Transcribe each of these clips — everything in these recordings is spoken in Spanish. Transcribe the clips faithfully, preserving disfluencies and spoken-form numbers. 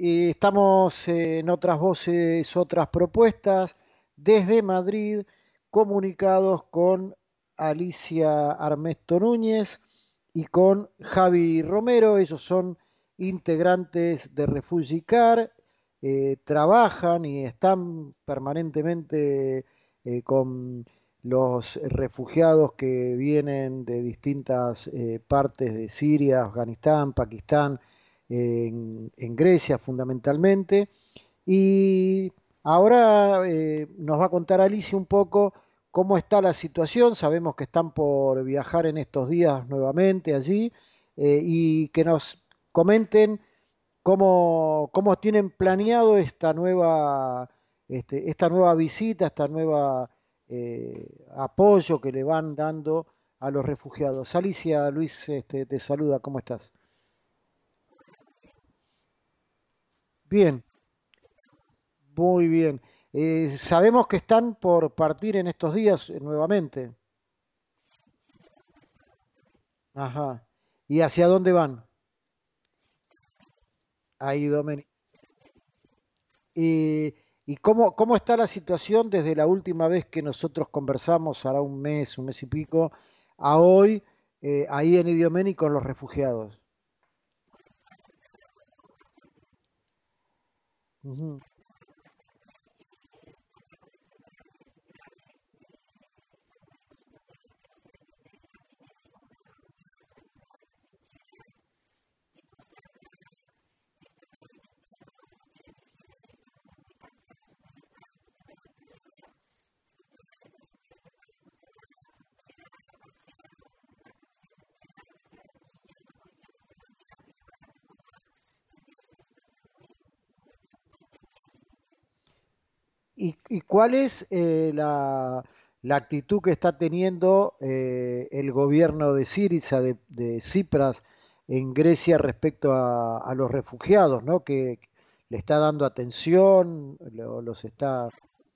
Eh, estamos eh, en otras voces, otras propuestas, desde Madrid, comunicados con Alicia Armesto Núñez y con Javi Romero. Ellos son integrantes de Refugee Car, eh, trabajan y están permanentemente eh, con los refugiados que vienen de distintas eh, partes de Siria, Afganistán, Pakistán, en, en Grecia fundamentalmente. Y ahora eh, nos va a contar Alicia un poco cómo está la situación. Sabemos que están por viajar en estos días nuevamente allí, eh, y que nos comenten cómo, cómo tienen planeado esta nueva, este, esta nueva visita, esta nueva eh, apoyo que le van dando a los refugiados. Alicia, Luis, este, te saluda, ¿cómo estás? Bien, muy bien. Eh, sabemos que están por partir en estos días eh, nuevamente. Ajá. ¿Y hacia dónde van? Ahí, Domeni. ¿Y, y cómo, cómo está la situación desde la última vez que nosotros conversamos, hará un mes, un mes y pico, a hoy, eh, ahí en Idiomeni con los refugiados? Ujú. ¿Y, y cuál es eh, la, la actitud que está teniendo eh, el gobierno de Syriza, de, de Tsipras, en Grecia respecto a, a los refugiados, ¿no? Que le está dando atención, lo- los está...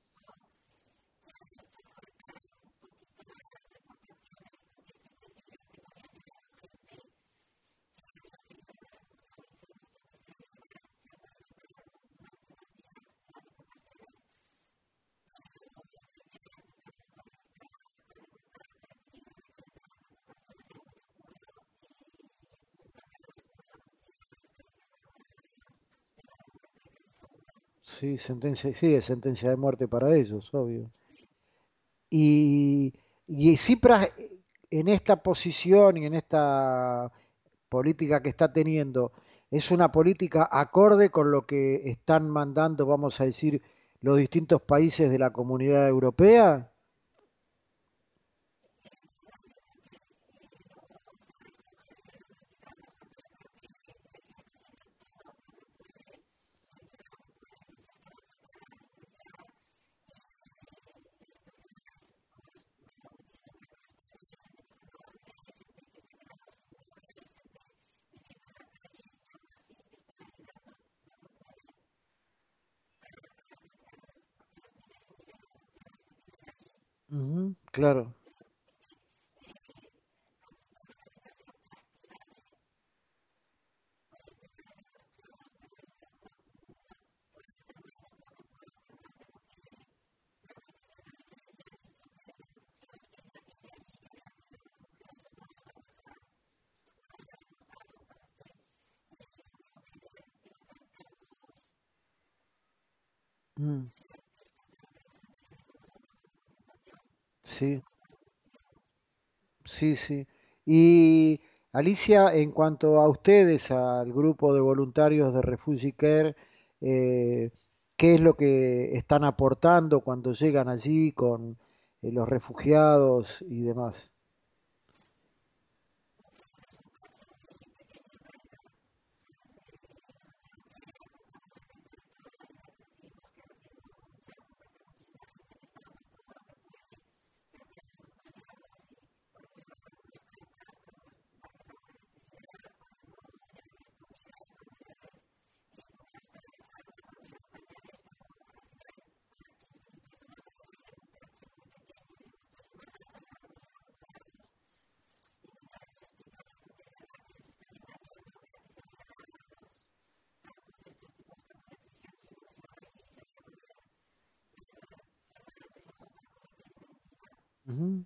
Sí, sentencia, sí, es sentencia de muerte para ellos, obvio. Y, y Tsipras eh, en esta posición y en esta política que está teniendo, ¿es una política acorde con lo que están mandando, vamos a decir, los distintos países de la Comunidad Europea? Ujú, claro. Mm, sí, sí, sí. Y Alicia, en cuanto a ustedes, al grupo de voluntarios de Refugee Care, eh, ¿qué es lo que están aportando cuando llegan allí con eh, los refugiados y demás? Ujú.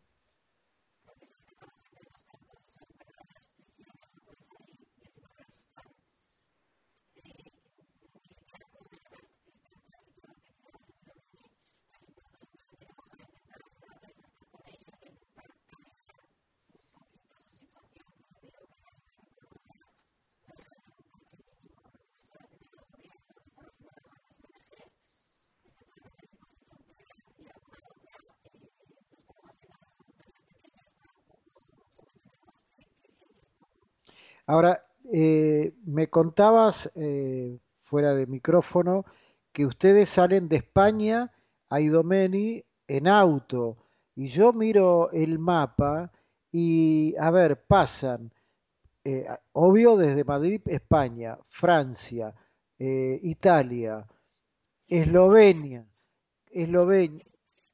Ahora, eh, me contabas eh, fuera de micrófono que ustedes salen de España a Idomeni en auto. Y yo miro el mapa y, a ver, pasan, eh, a- obvio desde Madrid, España, Francia, eh, Italia, Eslovenia, Eslovenia.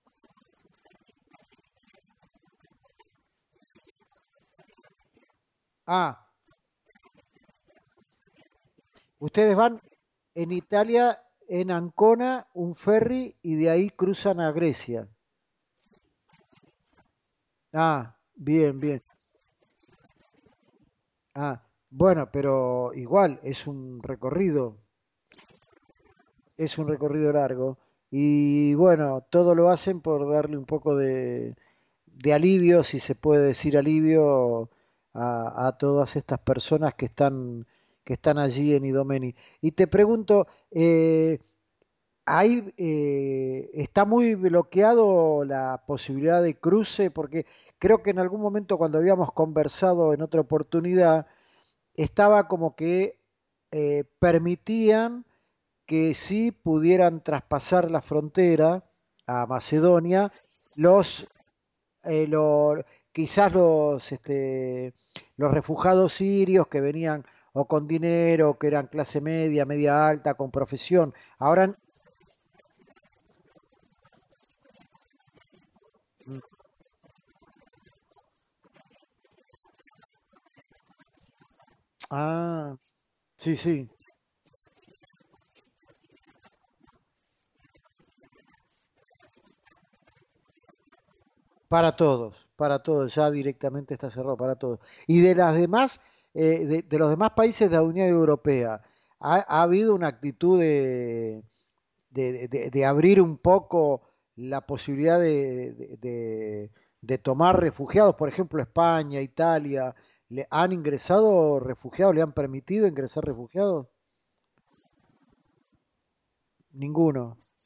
Ah, ustedes van en Italia, en Ancona, un ferry y de ahí cruzan a Grecia. Ah, bien, bien. Ah, bueno, pero igual es un recorrido, es un recorrido largo. Y bueno, todo lo hacen por darle un poco de, de alivio, si se puede decir alivio, a, a todas estas personas que están, que están allí en Idomeni. Y te pregunto, eh, ahí eh, está muy bloqueado la posibilidad de cruce, porque creo que en algún momento cuando habíamos conversado en otra oportunidad, estaba como que eh, permitían que sí pudieran traspasar la frontera a Macedonia los, eh, lo- quizás los, este, los refugiados sirios que venían o con dinero, que eran clase media, media alta, con profesión. Ahora, mm, ah, sí, sí. Para todos, para todos, ya directamente está cerrado para todos. Y de las demás, eh, de, de los demás países de la Unión Europea, ¿ha, ha habido una actitud de, de- de- de abrir un poco la posibilidad de, de- de- de tomar refugiados? Por ejemplo, España, Italia, ¿le han ingresado refugiados? ¿Le han permitido ingresar refugiados? Ninguno.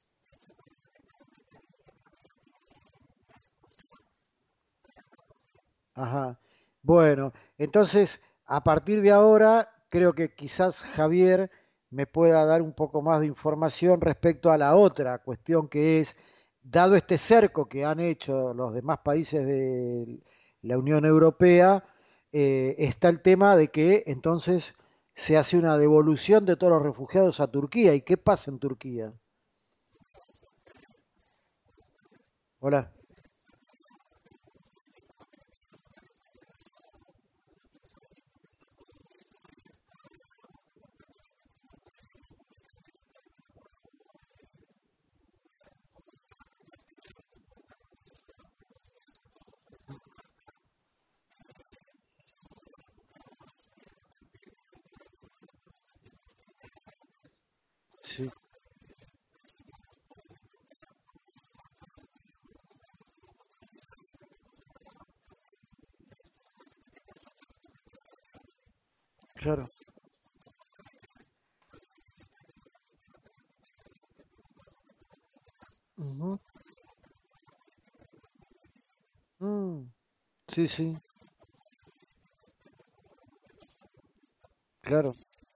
Ajá. Bueno, entonces, a partir de ahora, creo que quizás Javier me pueda dar un poco más de información respecto a la otra cuestión que es, dado este cerco que han hecho los demás países de la Unión Europea, eh, está el tema de que entonces se hace una devolución de todos los refugiados a Turquía. ¿Y qué pasa en Turquía? Hola. Sí, claro. Ujú. Mm, sí, sí, claro.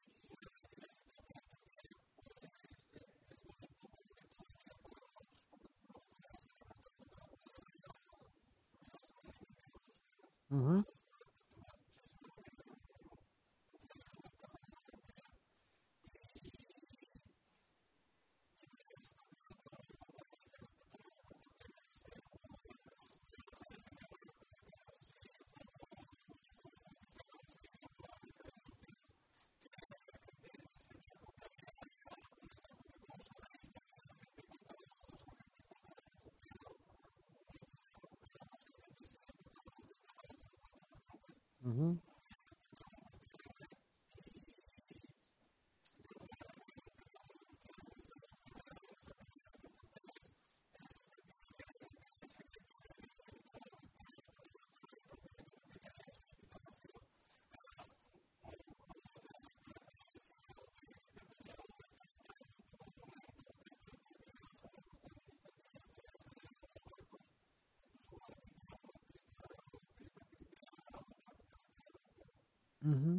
Ujú. Ujú, ujú.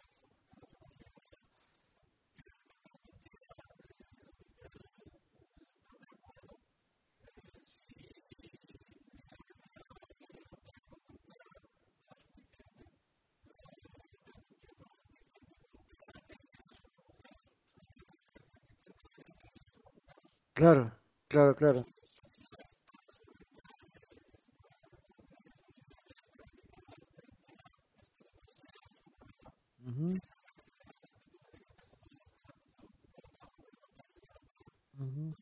Claro, claro, claro. Ujú, ujú,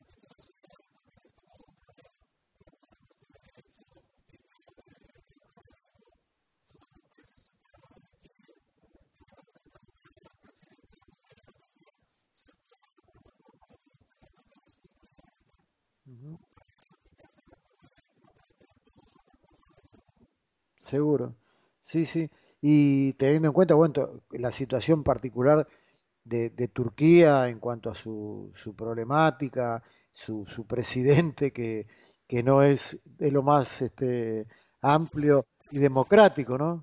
ujú. Seguro. Sí, sí. Y teniendo en cuenta, bueno, la situación particular de, de Turquía en cuanto a su, su problemática, su, su presidente que, que no es de lo más este, amplio y democrático, ¿no?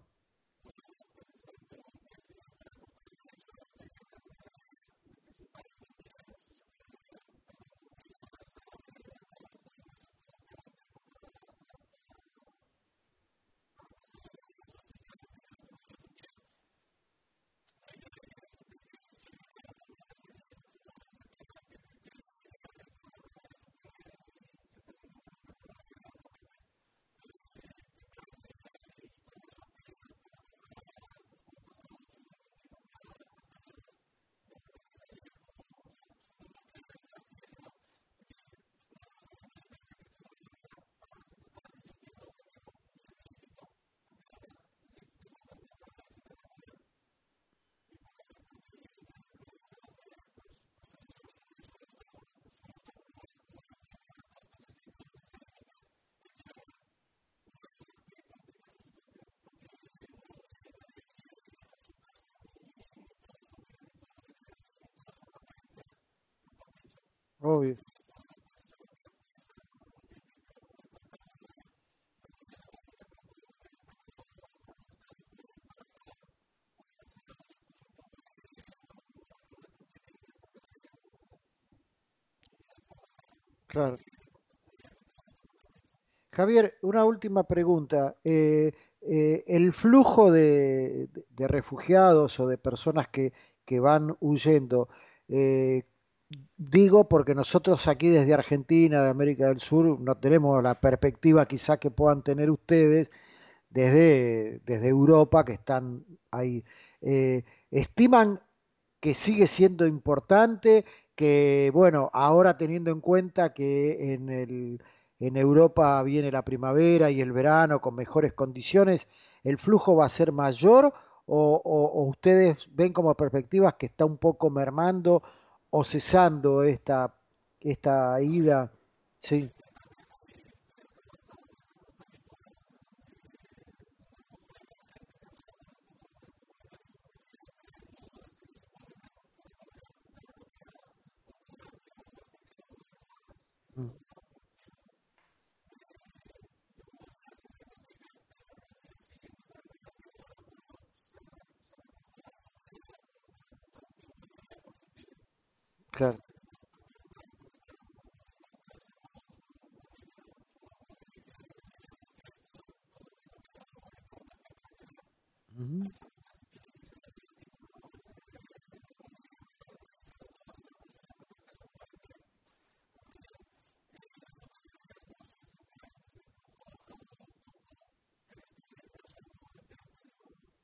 Obvio, claro. Javier, una última pregunta. Eh, eh, el flujo de, de- de refugiados o de personas que, que van huyendo, eh, digo porque nosotros aquí desde Argentina, de América del Sur, no tenemos la perspectiva quizá que puedan tener ustedes desde, desde Europa, que están ahí. Eh, ¿estiman que sigue siendo importante, que bueno, ahora teniendo en cuenta que en el, en Europa viene la primavera y el verano con mejores condiciones, el flujo va a ser mayor o, o- o ustedes ven como perspectivas que está un poco mermando o cesando esta, esta ida? Sí, mm, claro. Ujú,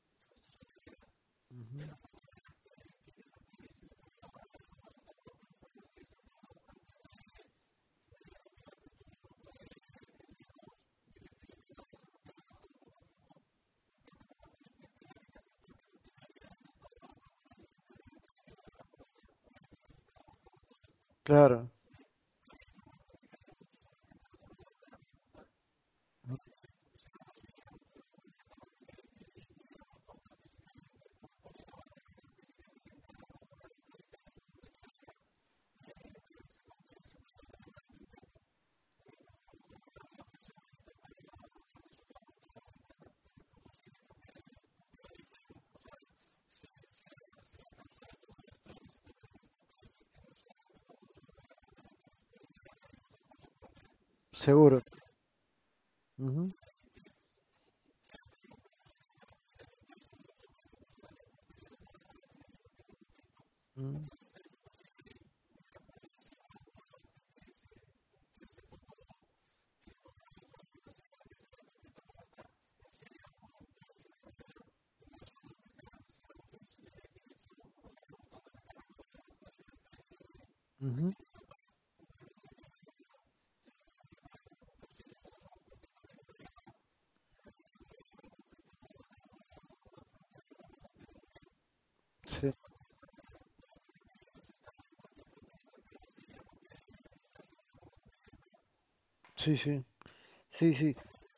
ujú. claro, seguro. Ujú, ujú, ujú, sí, sí, sí, sí, sí,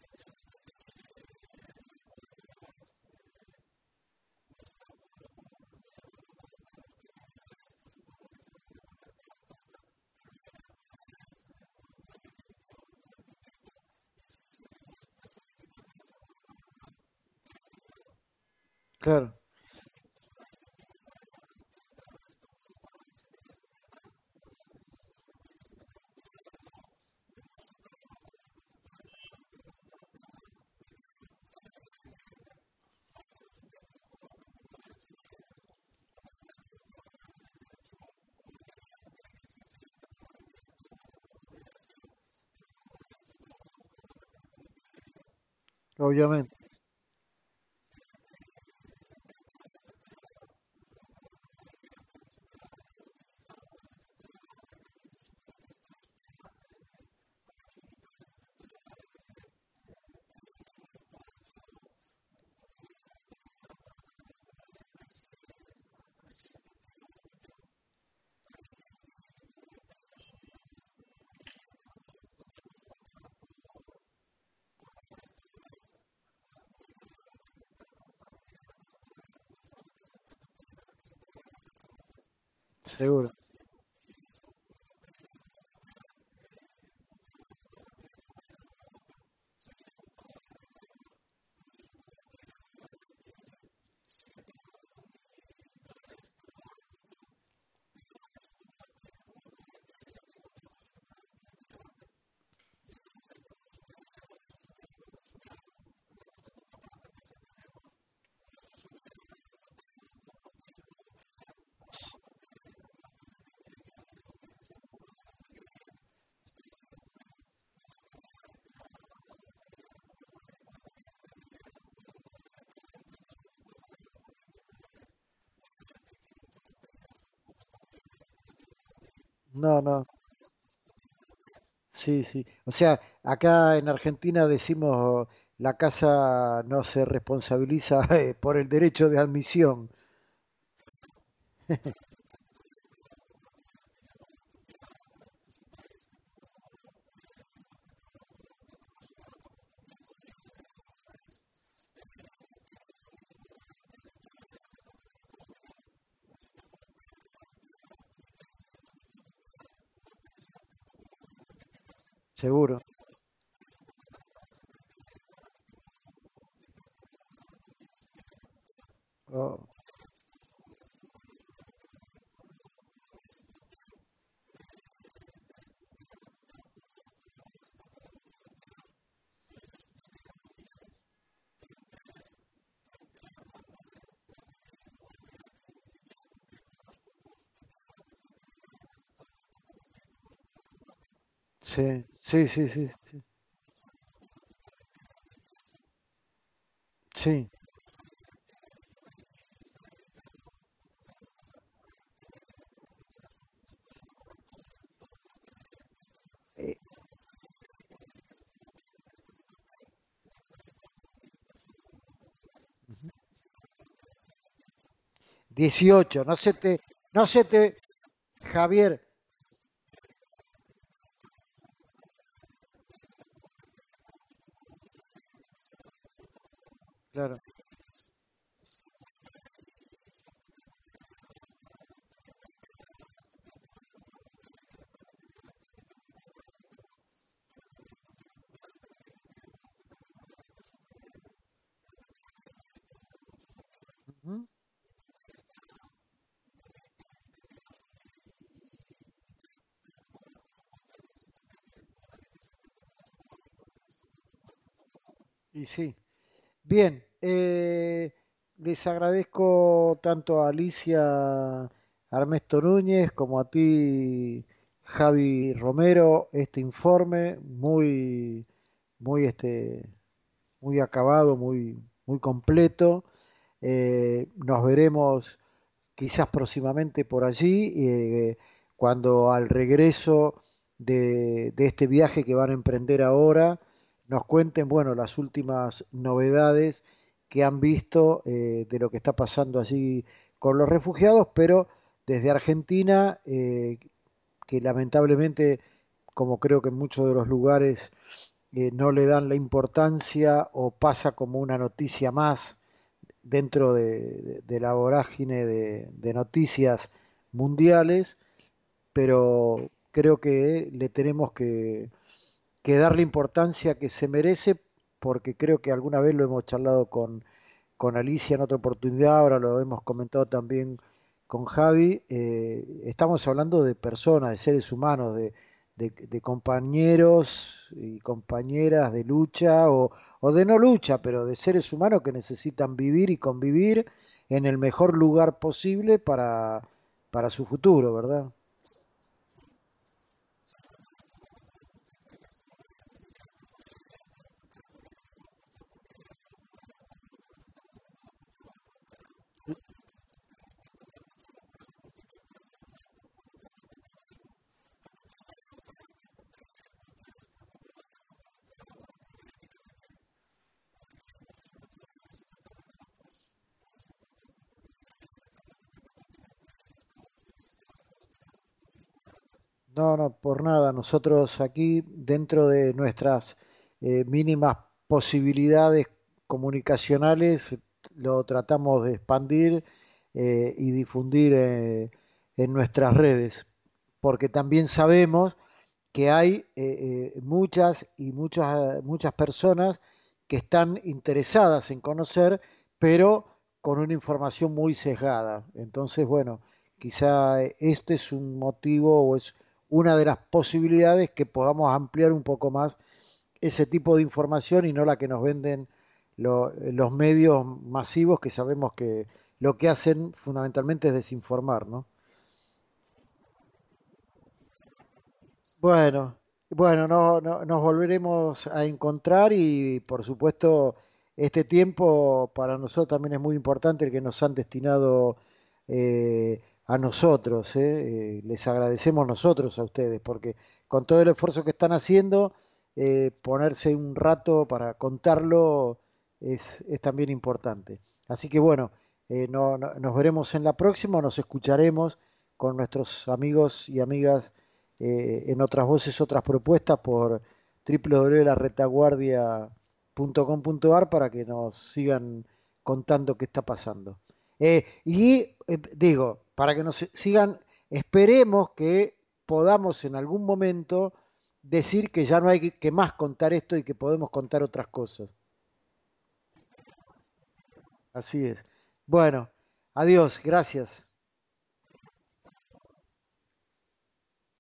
claro, obviamente, seguro. No, no, sí, sí. O sea, acá en Argentina decimos la casa no se responsabiliza eh, por el derecho de admisión. Seguro. Oh, sí, sí, sí, sí, sí. Sí. Eh, dieciocho, no se te, no se te, Javier, claro. Ujú. Y sí. Bien, eh, les agradezco tanto a Alicia Armesto Núñez como a ti, Javi Romero, este informe muy, muy, este, muy acabado, muy, muy completo. Eh, nos veremos quizás próximamente por allí, eh, cuando al regreso de, de este viaje que van a emprender ahora, nos cuenten, bueno, las últimas novedades que han visto, eh, de lo que está pasando allí con los refugiados, pero desde Argentina, eh, que lamentablemente, como creo que en muchos de los lugares, eh, no le dan la importancia o pasa como una noticia más dentro de, de- de la vorágine de, de noticias mundiales, pero creo que le tenemos que, que dar la importancia que se merece, porque creo que alguna vez lo hemos charlado con, con Alicia en otra oportunidad, ahora lo hemos comentado también con Javi. Eh, estamos hablando de personas, de seres humanos, de, de- de compañeros y compañeras de lucha o, o de no lucha, pero de seres humanos que necesitan vivir y convivir en el mejor lugar posible para, para su futuro, ¿verdad? No, no, por nada. Nosotros aquí, dentro de nuestras eh, mínimas posibilidades comunicacionales, lo tratamos de expandir, eh, y difundir, eh, en nuestras redes, porque también sabemos que hay, eh, eh, muchas y muchas, muchas personas que están interesadas en conocer, pero con una información muy sesgada. Entonces, bueno, quizá este es un motivo o es una de las posibilidades que podamos ampliar un poco más ese tipo de información y no la que nos venden lo- los medios masivos, que sabemos que lo que hacen fundamentalmente es desinformar, ¿no? Bueno, bueno, no, no- nos volveremos a encontrar y por supuesto este tiempo para nosotros también es muy importante, el que nos han destinado, eh, a nosotros, ¿eh? Eh, les agradecemos nosotros a ustedes porque con todo el esfuerzo que están haciendo, eh, ponerse un rato para contarlo es, es también importante. Así que bueno, eh, no- no- nos veremos en la próxima, nos escucharemos con nuestros amigos y amigas, eh, en otras voces, otras propuestas por w w w punto la retaguardia punto com punto a r para que nos sigan contando qué está pasando. Eh, y eh, digo, para que nos sigan, esperemos que podamos en algún momento decir que ya no hay que, que más contar esto y que podemos contar otras cosas. Así es. Bueno, adiós, gracias.